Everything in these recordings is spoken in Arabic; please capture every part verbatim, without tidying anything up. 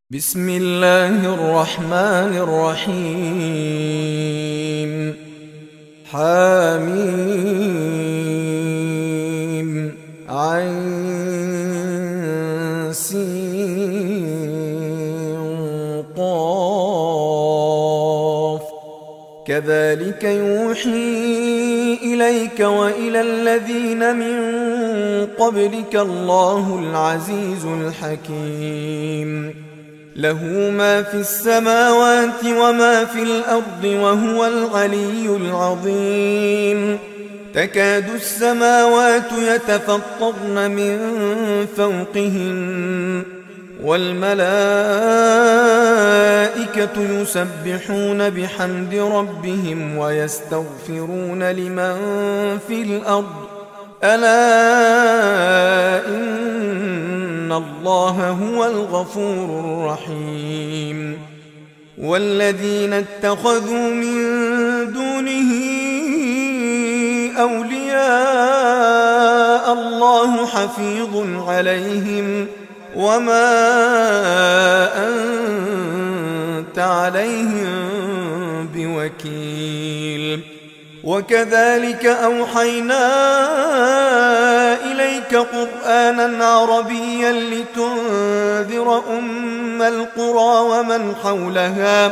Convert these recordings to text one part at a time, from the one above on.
بسم الله الرحمن الرحيم. حميم عين سين قاف كذلك يوحي إليك وإلى الذين من قبلك الله العزيز الحكيم. له ما في السماوات وما في الأرض وهو العلي العظيم. تكاد السماوات يتفطرن من فوقهن والملائكة يسبحون بحمد ربهم ويستغفرون لمن في الأرض ألا إن الله هو الغفور الرحيم. والذين اتخذوا من دونه أولياء الله حفيظ عليهم وما أنت عليهم بوكيل. وكذلك أوحينا إليك قرآنا عربيا لتنذر أم القرى ومن حولها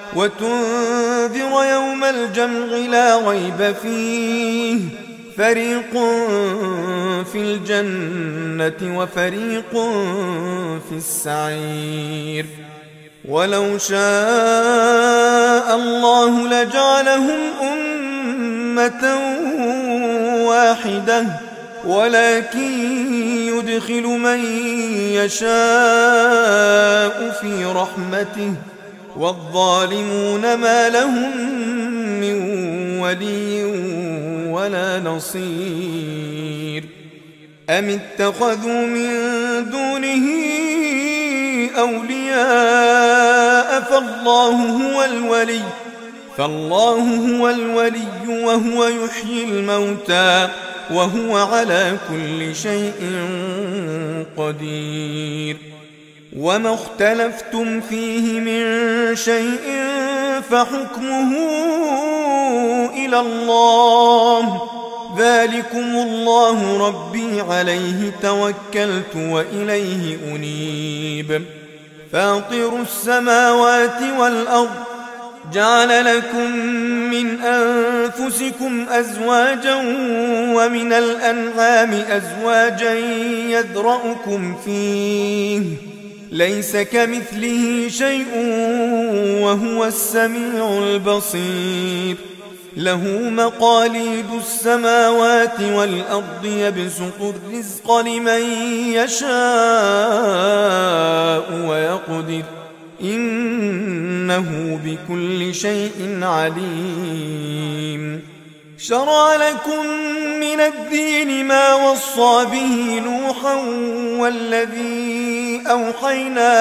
وتنذر يوم الجمع لا ريب فيه فريق في الجنة وفريق في السعير. ولو شاء الله لجعلهم أمة واحدة ولكن يدخل من يشاء في رحمته والظالمون ما لهم من ولي ولا نصير. أم اتخذوا من دونه أولياء فالله هو الولي فالله هو الولي وهو يحيي الموتى وهو على كل شيء قدير. وما اختلفتم فيه من شيء فحكمه إلى الله ذلكم الله ربي عليه توكلت وإليه أنيب. فاطر السماوات والأرض جعل لكم من أنفسكم أزواجا ومن الأنعام أزواجا يذرأكم فيه ليس كمثله شيء وهو السميع البصير. له مقاليد السماوات والأرض يبسط الرزق لمن يشاء ويقدر إنه بكل شيء عليم. شرع لكم من الدين ما وصى به نوحا والذي أوحينا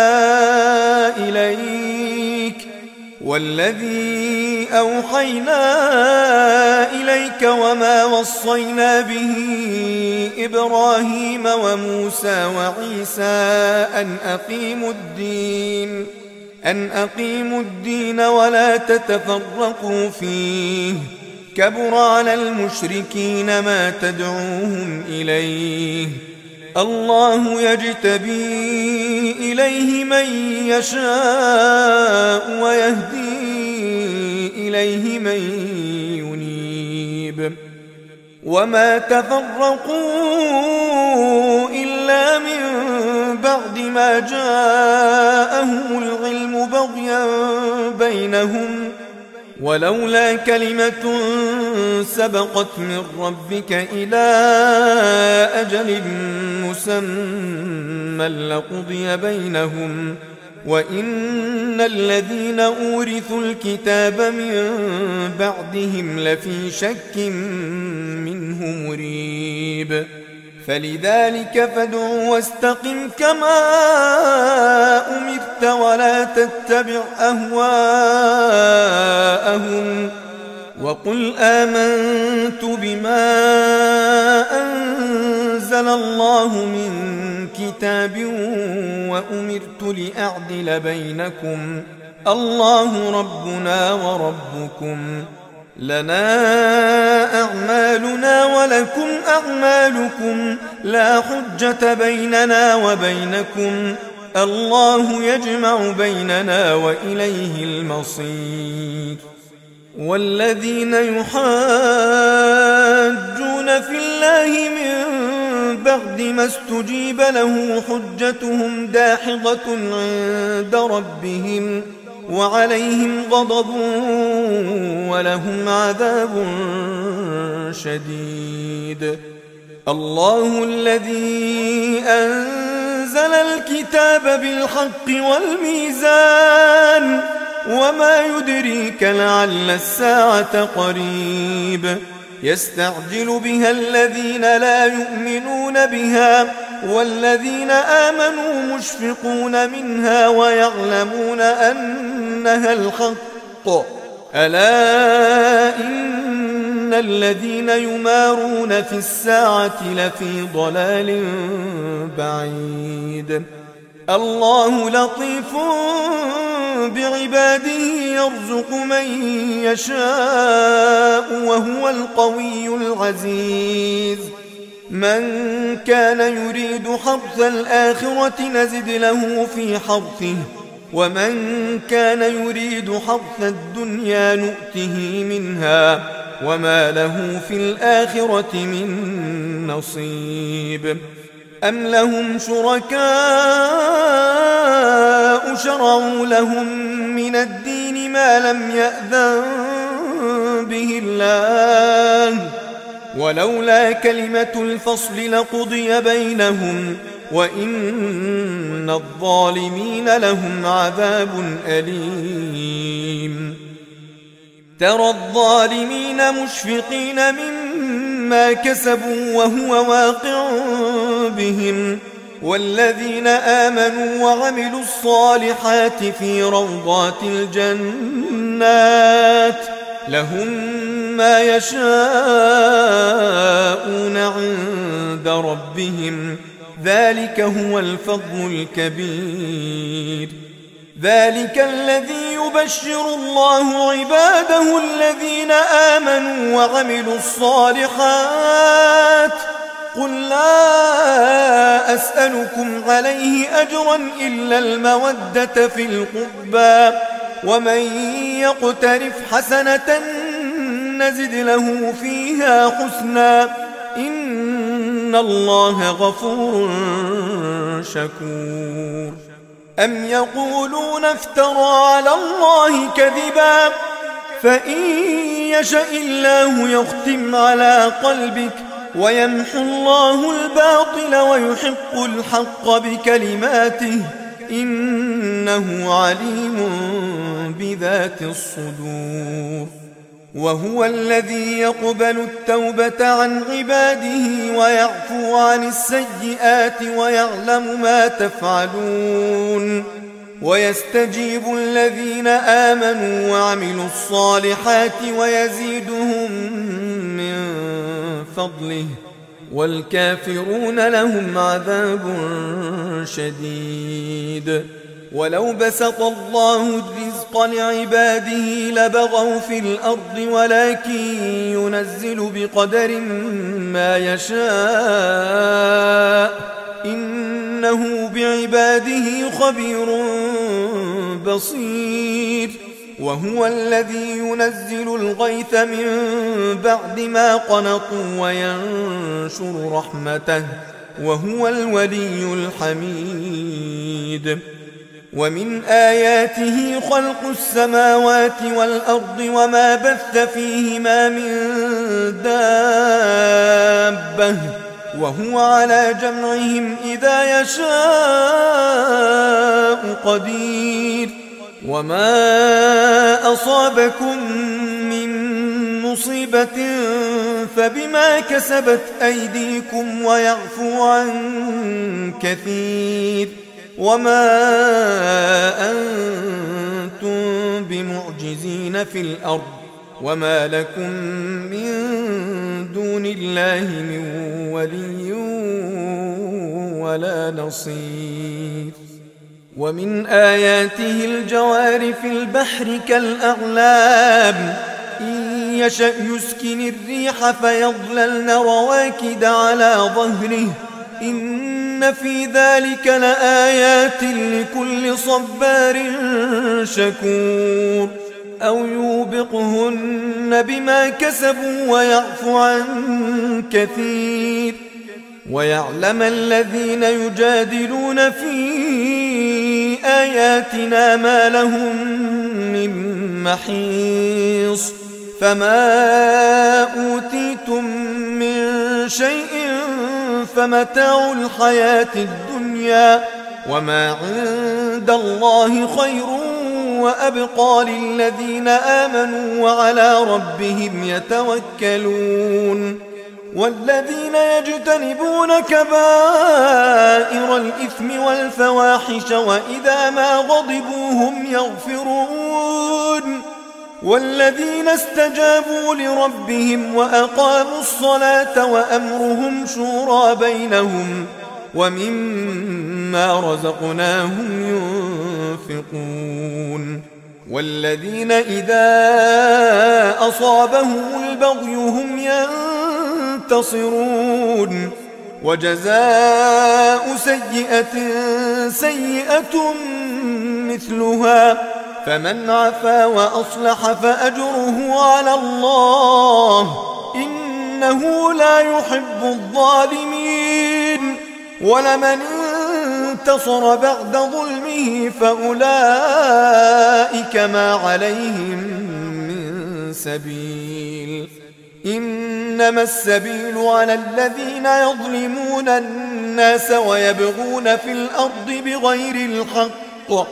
إليك والذي أوحينا إليك وما وصينا به إبراهيم وموسى وعيسى أن أقيموا الدين أن أقيموا الدين ولا تتفرقوا فيه كبر على المشركين ما تدعوهم إليه. الله يجتبي إليه من يشاء ويهدي إليه من ينيب. وما تفرقوا إلا من بعد ما جاءهم العلم بغيا بينهم ولولا كلمة سبقت من ربك إلى أجل مسمى لقضي بينهم وإن الذين أورثوا الكتاب من بعدهم لفي شك منه مريب. فلذلك فادع واستقم كما أمرت ولا تتبع أهواءهم وقل آمنت بما أنزل الله من كتاب وأمرت لأعدل بينكم الله ربنا وربكم لنا أعمالنا ولكم أعمالكم لا حجة بيننا وبينكم الله يجمع بيننا وإليه المصير. والذين يحاجون في الله من بعد ما استجيب له حجتهم داحضة عند ربهم وعليهم غضب ولهم عذاب شديد. الله الذي أنزل الكتاب بالحق والميزان وما يدريك لعل الساعة قريب يستعجل بها الذين لا يؤمنون بها والذين آمنوا مشفقون منها ويعلمون أنها الحق ألا إن الذين يمارون في الساعة لفي ضلال بعيد. الله لطيف بعباده يرزق من يشاء وهو القوي العزيز. من كان يريد حرث الآخرة نزد له في حرثه ومن كان يريد حرث الدنيا نؤته منها وما له في الآخرة من نصيب. أم لهم شركاء شرعوا لهم من الدين ما لم يأذن به الله ولولا كلمة الفصل لقضي بينهم وإن الظالمين لهم عذاب أليم. ترى الظالمين مشفقين مما كسبوا وهو واقع بهم والذين آمنوا وعملوا الصالحات في روضات الجنات لهم ما يشاءون عند ربهم ذلك هو الفضل الكبير. ذلك الذي يبشر الله عباده الذين آمنوا وعملوا الصالحات قل لا أسألكم عليه أجرا إلا المودة في القربى ومن يقترف حسنة نزد له فيها حسنا إن الله غفور شكور. أم يقولون افترى على الله كذبا فإن يشأ الله يختم على قلبك ويمحو الله الباطل ويحق الحق بكلماته إنه عليم بذات الصدور. وهو الذي يقبل التوبة عن عباده ويعفو عن السيئات ويعلم ما تفعلون ويستجيب الذين آمنوا وعملوا الصالحات ويزيدهم من فضله والكافرون لهم عذاب شديد. ولو بسط الله الرزق لعباده لبغوا في الأرض ولكن ينزل بقدر ما يشاء إنه بعباده خبير بصير. وهو الذي ينزل الغيث من بعد ما قنطوا وينشر رحمته وهو الولي الحميد. ومن آياته خلق السماوات والأرض وما بث فيهما من دابة وهو على جمعهم إذا يشاء قدير. وما أصابكم من مصيبة فبما كسبت أيديكم ويعفو عن كثير. وما أنتم بمعجزين في الأرض وما لكم من دون الله من ولي ولا نصير. ومن آياته الجوار في البحر كالأعلام إن يشأ يسكن الريح فيظللن رواكد على ظهره إن في ذلك لآيات لكل صبار شكور. أو يوبقهن بما كسبوا ويعفو عن كثير. ويعلم الذين يجادلون في آياتنا ما لهم من محيص. فما أوتيتم من شيء فمتاع الحياة الدنيا وما عند الله خير وأبقى للذين آمنوا وعلى ربهم يتوكلون. والذين يجتنبون كبائر الإثم والفواحش وإذا ما غضبوا هم يغفرون. والذين استجابوا لربهم وأقاموا الصلاة وأمرهم شورى بينهم ومما رزقناهم ينفقون. والذين إذا أصابهم البغي هم ينتصرون. وجزاء سيئة سيئة مثلها فمن عفا وأصلح فأجره على الله إنه لا يحب الظالمين. ولمن انتصر بعد ظلمه فأولئك ما عليهم من سبيل. إنما السبيل على الذين يظلمون الناس ويبغون في الأرض بغير الحق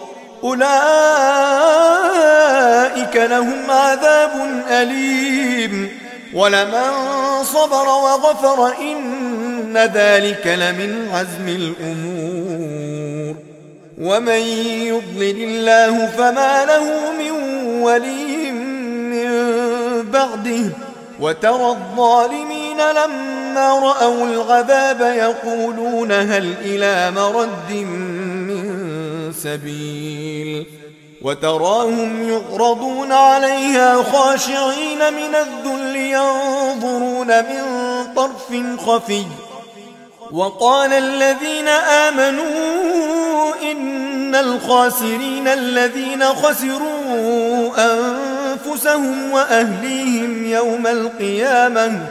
أولئك لهم عذاب أليم. ولمن صبر وغفر إن ذلك لمن عزم الأمور. ومن يضلل الله فما له من ولي من بعده. وترى الظالمين لما رأوا العذاب يقولون هل إلى مرد من سبيل. وتراهم يعرضون عليها خاشعين من الذل ينظرون من طرف خفي. وقال الذين آمنوا إن الخاسرين الذين خسروا أنفسهم وأهليهم يوم القيامة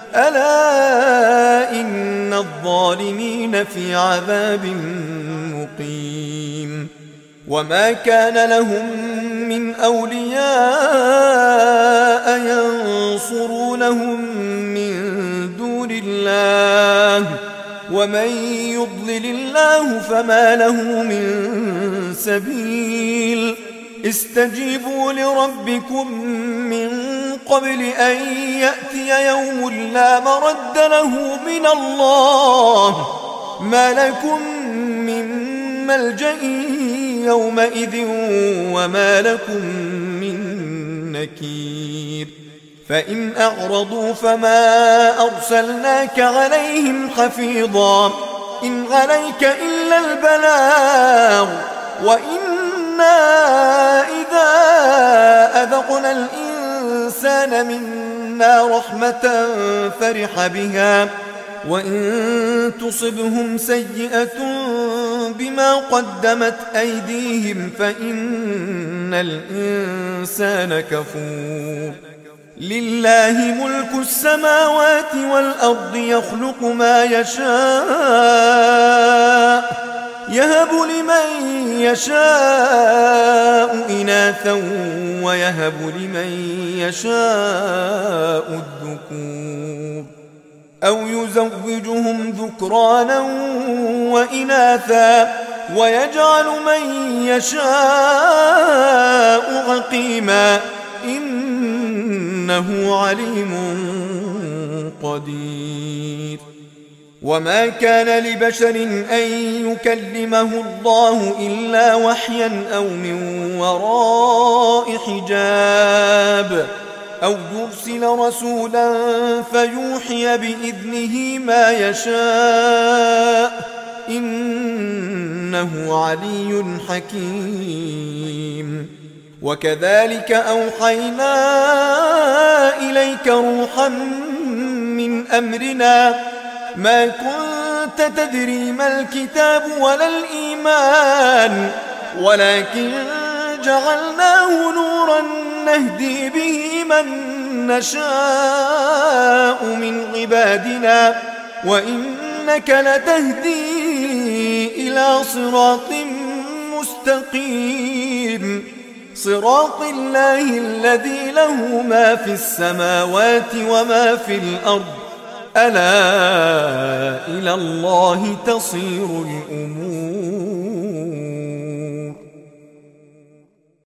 ألا إن الظالمين في عذاب مقيم. وما كان لهم من أولياء ينصرونهم من دون الله ومن يضلل الله فما له من سبيل. استجيبوا لربكم من قبل أن يأتي يوم لا مرد له من الله ما لكم من ملجأ يومئذ وما لكم من نكير. فإن أعرضوا فما أرسلناك عليهم حفيظا إن عليك إلا البلاغ وإنا إذا أذقنا الإنسان منا رحمة فرح بها وإن تصبهم سيئة بما قدمت أيديهم فإن الإنسان كفور. لله ملك السماوات والأرض يخلق ما يشاء يهب لمن يشاء إناثا ويهب لمن يشاء الذكور أو يزوجهم ذكرانا وإناثا ويجعل من يشاء عقيما إنه عليم قدير. وما كان لبشر أن يكلمه الله إلا وحيا أو من وراء حجاب أو يرسل رسولا فيوحي بإذنه ما يشاء إنه علي حكيم. وكذلك أوحينا إليك روحا من أمرنا ما كنت تدري ما الكتاب ولا الإيمان ولكن جعلناه نورا نهدي به من نشاء من عبادنا وإنك لتهدي إلى صراط مستقيم صراط الله الذي له ما في السماوات وما في الأرض ألا إلى الله تصير الأمور.